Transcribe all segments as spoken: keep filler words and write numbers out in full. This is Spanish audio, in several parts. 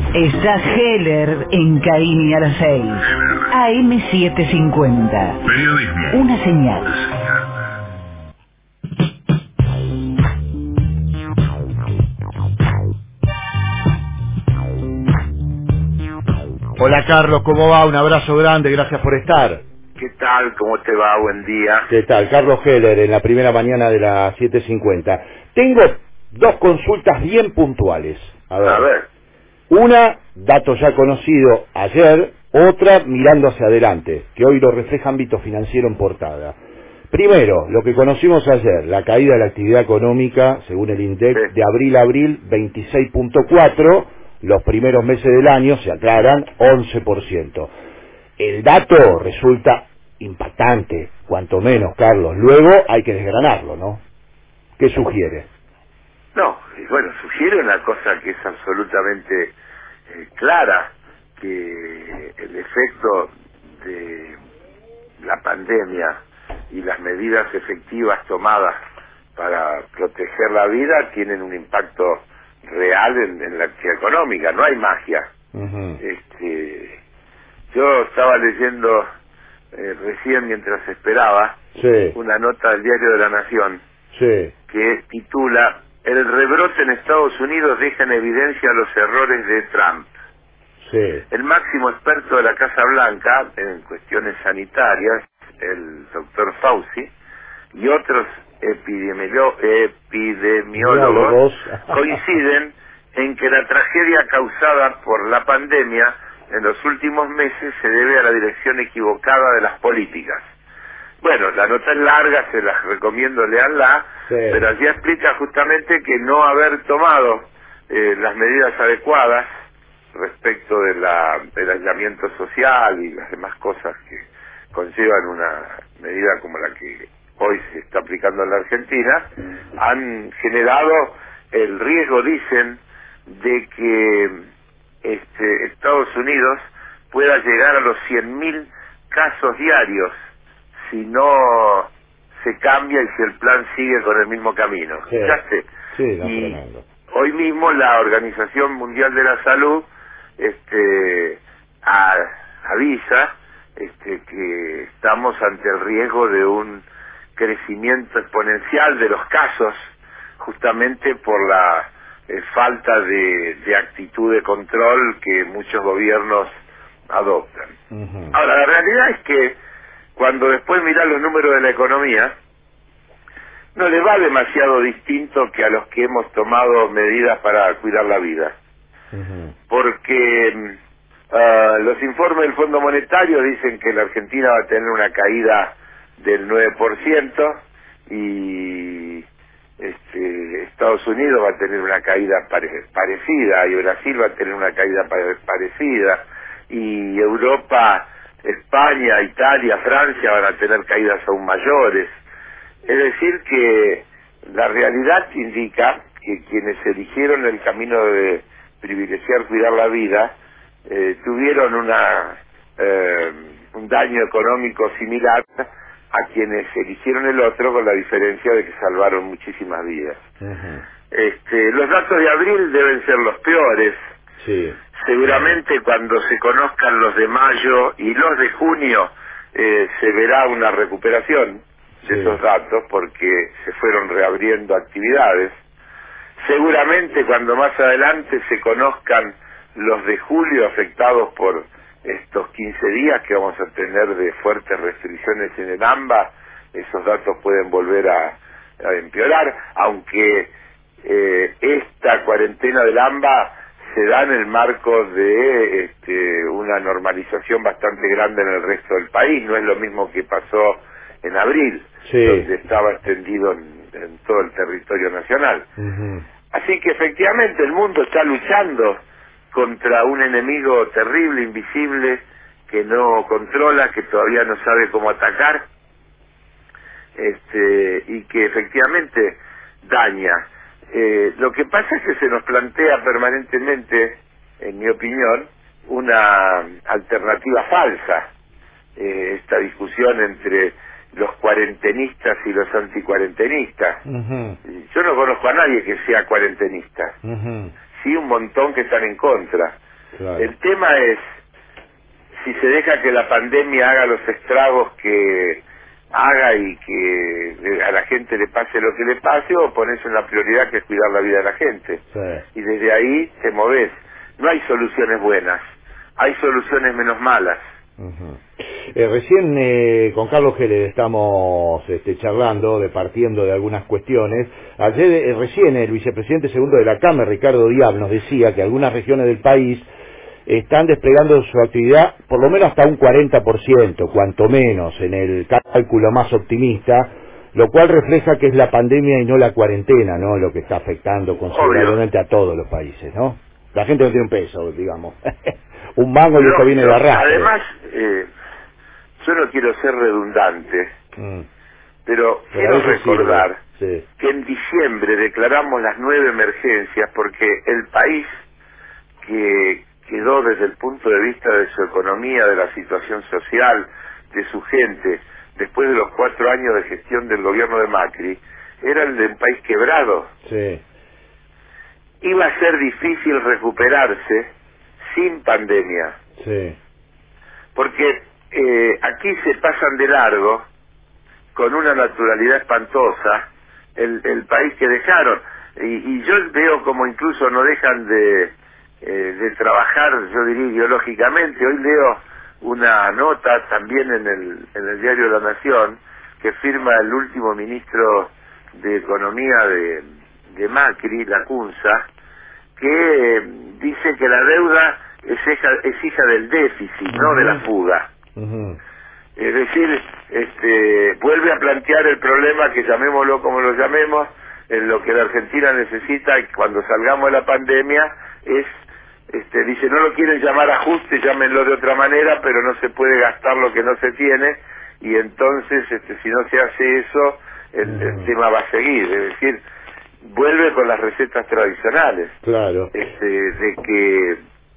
Está Heller en Carini a las seis. A M setecientos cincuenta. Periodismo. Una señal. Hola Carlos, ¿cómo va? Un abrazo grande, gracias por estar. ¿Qué tal? ¿Cómo te va? Buen día. ¿Qué tal? Carlos Heller, en la primera mañana de las siete cincuenta. Tengo dos consultas bien puntuales. A A ver, ver, una, dato ya conocido ayer, otra mirando hacia adelante, que hoy lo refleja ámbito financiero en portada. Primero, lo que conocimos ayer, la caída de la actividad económica, según el INDEC, sí. de abril a abril, veintiséis punto cuatro, los primeros meses del año, se aclaran, once por ciento. El dato resulta impactante, cuanto menos, Carlos. Luego hay que desgranarlo, ¿no? ¿Qué sugiere? No, y bueno, sugiere una cosa que es absolutamente eh, clara, que el efecto de la pandemia y las medidas efectivas tomadas para proteger la vida tienen un impacto real en, en la actividad económica, no hay magia. Ujú. Este, yo estaba leyendo eh, recién mientras esperaba Sí, una nota del Diario de la Nación sí, que titula "El rebrote en Estados Unidos deja en evidencia los errores de Trump". sí. El máximo experto de la Casa Blanca en cuestiones sanitarias, el doctor Fauci, y otros epidemiolo- epidemiólogos Biólogos. coinciden en que la tragedia causada por la pandemia en los últimos meses se debe a la dirección equivocada de las políticas. Bueno, la nota es larga, se las recomiendo, leanla, Sí. pero allí explica justamente que no haber tomado eh, las medidas adecuadas respecto de la, del aislamiento social y las demás cosas que conllevan una medida como la que hoy se está aplicando en la Argentina, han generado el riesgo, dicen, de que este, Estados Unidos pueda llegar a los cien mil casos diarios si no se cambia y si el plan sigue con el mismo camino. Sí, ¿Escuchaste? sí, no, Y tremendo. hoy mismo la Organización Mundial de la Salud este, a- avisa este, que estamos ante el riesgo de un crecimiento exponencial de los casos, justamente por la eh, falta de, de actitud de control que muchos gobiernos adoptan. Ujú. Ahora, la realidad es que cuando después mirás los números de la economía, no le va demasiado distinto que a los que hemos tomado medidas para cuidar la vida. Ujú. Porque mm, ah, los informes del Fondo Monetario dicen que la Argentina va a tener una caída del nueve por ciento y este, Estados Unidos va a tener una caída pare- parecida y Brasil va a tener una caída pare- parecida y Europa, España, Italia, Francia van a tener caídas aún mayores. Es decir que la realidad indica que quienes eligieron el camino de privilegiar cuidar la vida eh, tuvieron una eh, un daño económico similar a quienes eligieron el otro, con la diferencia de que salvaron muchísimas vidas. Ujú. Este, los datos de abril deben ser los peores. Sí, Seguramente cuando se conozcan los de mayo y los de junio eh, se verá una recuperación de esos sí. datos porque se fueron reabriendo actividades. Seguramente cuando más adelante se conozcan los de julio afectados por estos quince días que vamos a tener de fuertes restricciones en el AMBA, esos datos pueden volver a, a empeorar, aunque eh, esta cuarentena del AMBA se da en el marco de este, una normalización bastante grande en el resto del país, no es lo mismo que pasó en abril, Sí. donde estaba extendido en, en todo el territorio nacional. Ujú. Así que efectivamente el mundo está luchando contra un enemigo terrible, invisible, que no controla, que todavía no sabe cómo atacar, este, y que efectivamente daña. Eh, lo que pasa es que se nos plantea permanentemente, en mi opinión, una alternativa falsa. Eh, esta discusión entre los cuarentenistas y los anticuarentenistas. Ujú. Yo no conozco a nadie que sea cuarentenista. Ujú. Sí, un montón que están en contra. Claro. El tema es si se deja que la pandemia haga los estragos que haga y que a la gente le pase lo que le pase, o pones en la prioridad que es cuidar la vida de la gente. Sí. Y desde ahí te movés. No hay soluciones buenas, hay soluciones menos malas. Uh-huh. eh, recién eh, con Carlos Gélez estamos este, charlando, departiendo de algunas cuestiones. Ayer eh, recién el vicepresidente segundo de la Cámara, Ricardo Diab, nos decía que algunas regiones del país están desplegando su actividad por lo menos hasta un cuarenta por ciento, cuanto menos, en el cálculo más optimista, lo cual refleja que es la pandemia y no la cuarentena, ¿no?, lo que está afectando considerablemente Obvio. a todos los países, ¿no? La gente no tiene un peso, digamos. Un mango y esto viene de Lógico. arrastre. Además, eh, yo no quiero ser redundante, Mm. pero, Pero a quiero veces recordar sirve, sí. que en diciembre declaramos las nueve emergencias porque el país que quedó desde el punto de vista de su economía, de la situación social, de su gente, después de los cuatro años de gestión del gobierno de Macri, era el de un país quebrado. Sí. Iba a ser difícil recuperarse sin pandemia, Sí. porque eh, aquí se pasan de largo, con una naturalidad espantosa, el, el país que dejaron. Y, y yo veo como incluso no dejan de, eh, de trabajar, yo diría ideológicamente. Hoy leo una nota también en el, en el diario La Nación, que firma el último ministro de Economía de, de Macri, Lacunza, que eh, dice que la deuda es hija, es hija del déficit, uh-huh. no de la fuga. Uh-huh. Es decir, este, vuelve a plantear el problema, que llamémoslo como lo llamemos, en lo que la Argentina necesita cuando salgamos de la pandemia es, este, dice, no lo quieren llamar ajuste, llámenlo de otra manera, pero no se puede gastar lo que no se tiene, y entonces, este, si no se hace eso, el, Uh-huh. el tema va a seguir. Es decir, vuelve con las recetas tradicionales. Claro. Este, de que,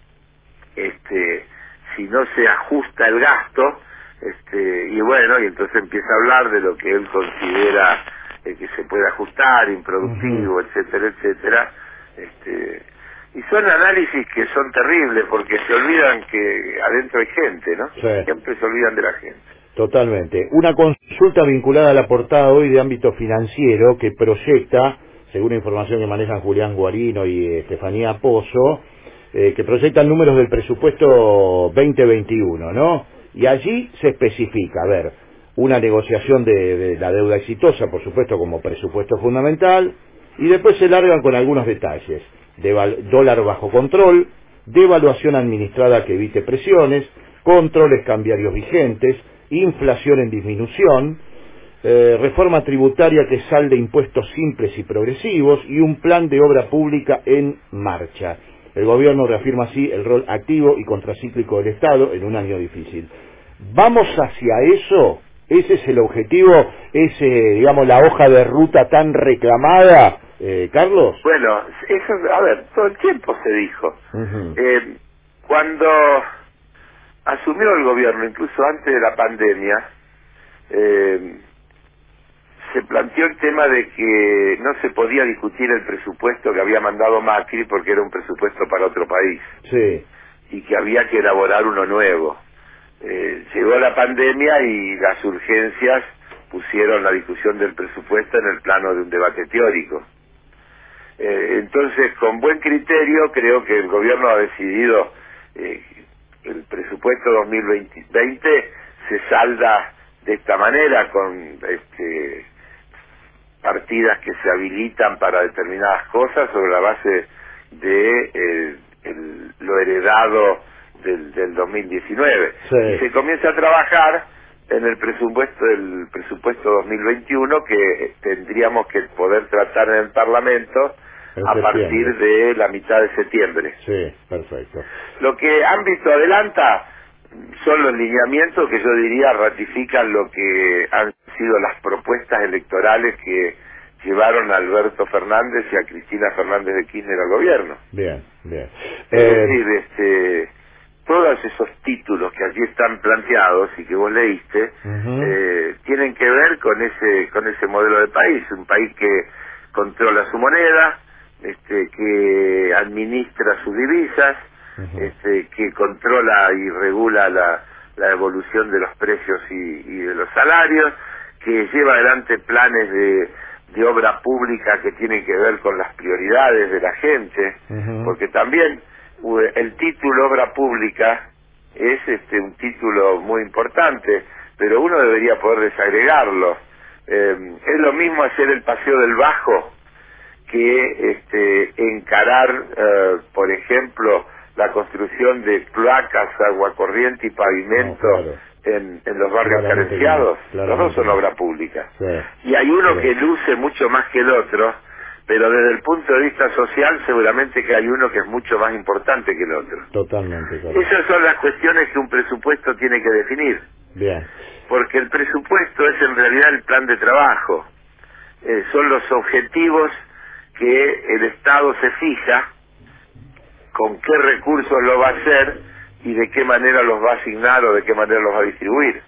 este, si no se ajusta el gasto, este, y bueno, y entonces empieza a hablar de lo que él considera eh, que se puede ajustar, improductivo, uh-huh. etcétera, etcétera. Este, y son análisis que son terribles porque se olvidan que adentro hay gente, ¿no? Sí. Siempre se olvidan de la gente. Totalmente. Una consulta vinculada a la portada hoy de ámbito financiero que proyecta, según la información que manejan Julián Guarino y eh, Estefanía Pozo, eh, que proyectan números del presupuesto veinte veintiuno, ¿no? Y allí se especifica, a ver, una negociación de, de la deuda exitosa, por supuesto, como presupuesto fundamental, y después se largan con algunos detalles. Deval- dólar bajo control, devaluación administrada que evite presiones, controles cambiarios vigentes, inflación en disminución, eh, reforma tributaria que salde impuestos simples y progresivos y un plan de obra pública en marcha. El gobierno reafirma así el rol activo y contracíclico del Estado en un año difícil. ¿Vamos hacia eso? ¿Ese es el objetivo? ¿Es, eh, digamos, la hoja de ruta tan reclamada, eh, Carlos? Bueno, eso, a ver, todo el tiempo se dijo. Uh-huh. Eh, cuando asumió el gobierno, incluso antes de la pandemia, eh, se planteó el tema de que no se podía discutir el presupuesto que había mandado Macri porque era un presupuesto para otro país. Sí. Y que había que elaborar uno nuevo. Eh, llegó la pandemia y las urgencias pusieron la discusión del presupuesto en el plano de un debate teórico. Eh, entonces, con buen criterio, creo que el gobierno ha decidido eh, el presupuesto dos mil veinte se salda de esta manera, con este, partidas que se habilitan para determinadas cosas sobre la base de eh, el, lo heredado del, del dos mil diecinueve. Sí. Y se comienza a trabajar en el presupuesto del presupuesto dos mil veintiuno, que tendríamos que poder tratar en el Parlamento en a septiembre. partir de la mitad de septiembre. Sí, perfecto. Lo que ámbito adelanta son los lineamientos que yo diría ratifican lo que han sido las propuestas electorales que llevaron a Alberto Fernández y a Cristina Fernández de Kirchner al gobierno. Bien, bien. Es Eh, decir, este, todos esos títulos que allí están planteados y que vos leíste, uh-huh. eh, tienen que ver con ese con ese modelo de país, un país que controla su moneda, este, que administra sus divisas, uh-huh. este, que controla y regula la, la evolución de los precios y, y de los salarios, que lleva adelante planes de, de obra pública que tienen que ver con las prioridades de la gente, uh-huh. porque también el título obra pública es este un título muy importante, pero uno debería poder desagregarlo. Eh, es lo mismo hacer el paseo del Bajo que este, encarar, eh, por ejemplo, la construcción de cloacas, agua corriente y pavimento no, claro. en, en los barrios claramente carenciados. Bien, los dos son obra pública. Sí, y hay uno sí. que luce mucho más que el otro, pero desde el punto de vista social seguramente que hay uno que es mucho más importante que el otro. Totalmente. Claro. Esas son las cuestiones que un presupuesto tiene que definir. Bien. Porque el presupuesto es en realidad el plan de trabajo. Eh, son los objetivos que el Estado se fija, con qué recursos lo va a hacer y de qué manera los va a asignar o de qué manera los va a distribuir.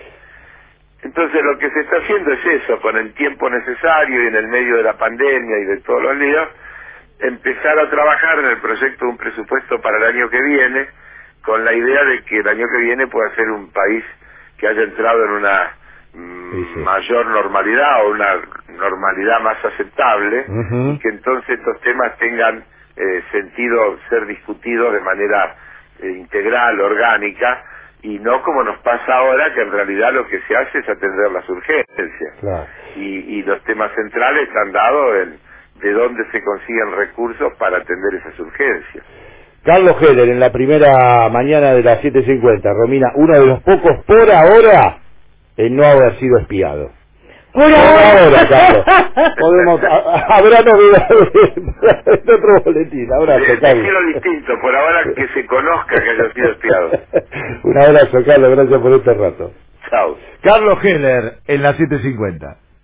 Entonces lo que se está haciendo es eso, con el tiempo necesario y en el medio de la pandemia y de todos los líos, empezar a trabajar en el proyecto de un presupuesto para el año que viene, con la idea de que el año que viene pueda ser un país que haya entrado en una mm, sí, sí. mayor normalidad o una normalidad más aceptable, uh-huh. y que entonces estos temas tengan eh, sentido ser discutidos de manera eh, integral, orgánica, y no como nos pasa ahora, que en realidad lo que se hace es atender las urgencias. Claro. Y, y los temas centrales están dados en de dónde se consiguen recursos para atender esas urgencias. Carlos Heller, en la primera mañana de las siete cincuenta, Romina, uno de los pocos por ahora en no haber sido espiado. Por, por ahora, ahora Carlos. Podemos, habrá novedades en otro boletín. Abrazo, de, Carlos. de distinto, por ahora que se conozca que haya sido espiado. Un abrazo, Carlos, gracias por este rato. Chao. Carlos Heller, en la siete cincuenta.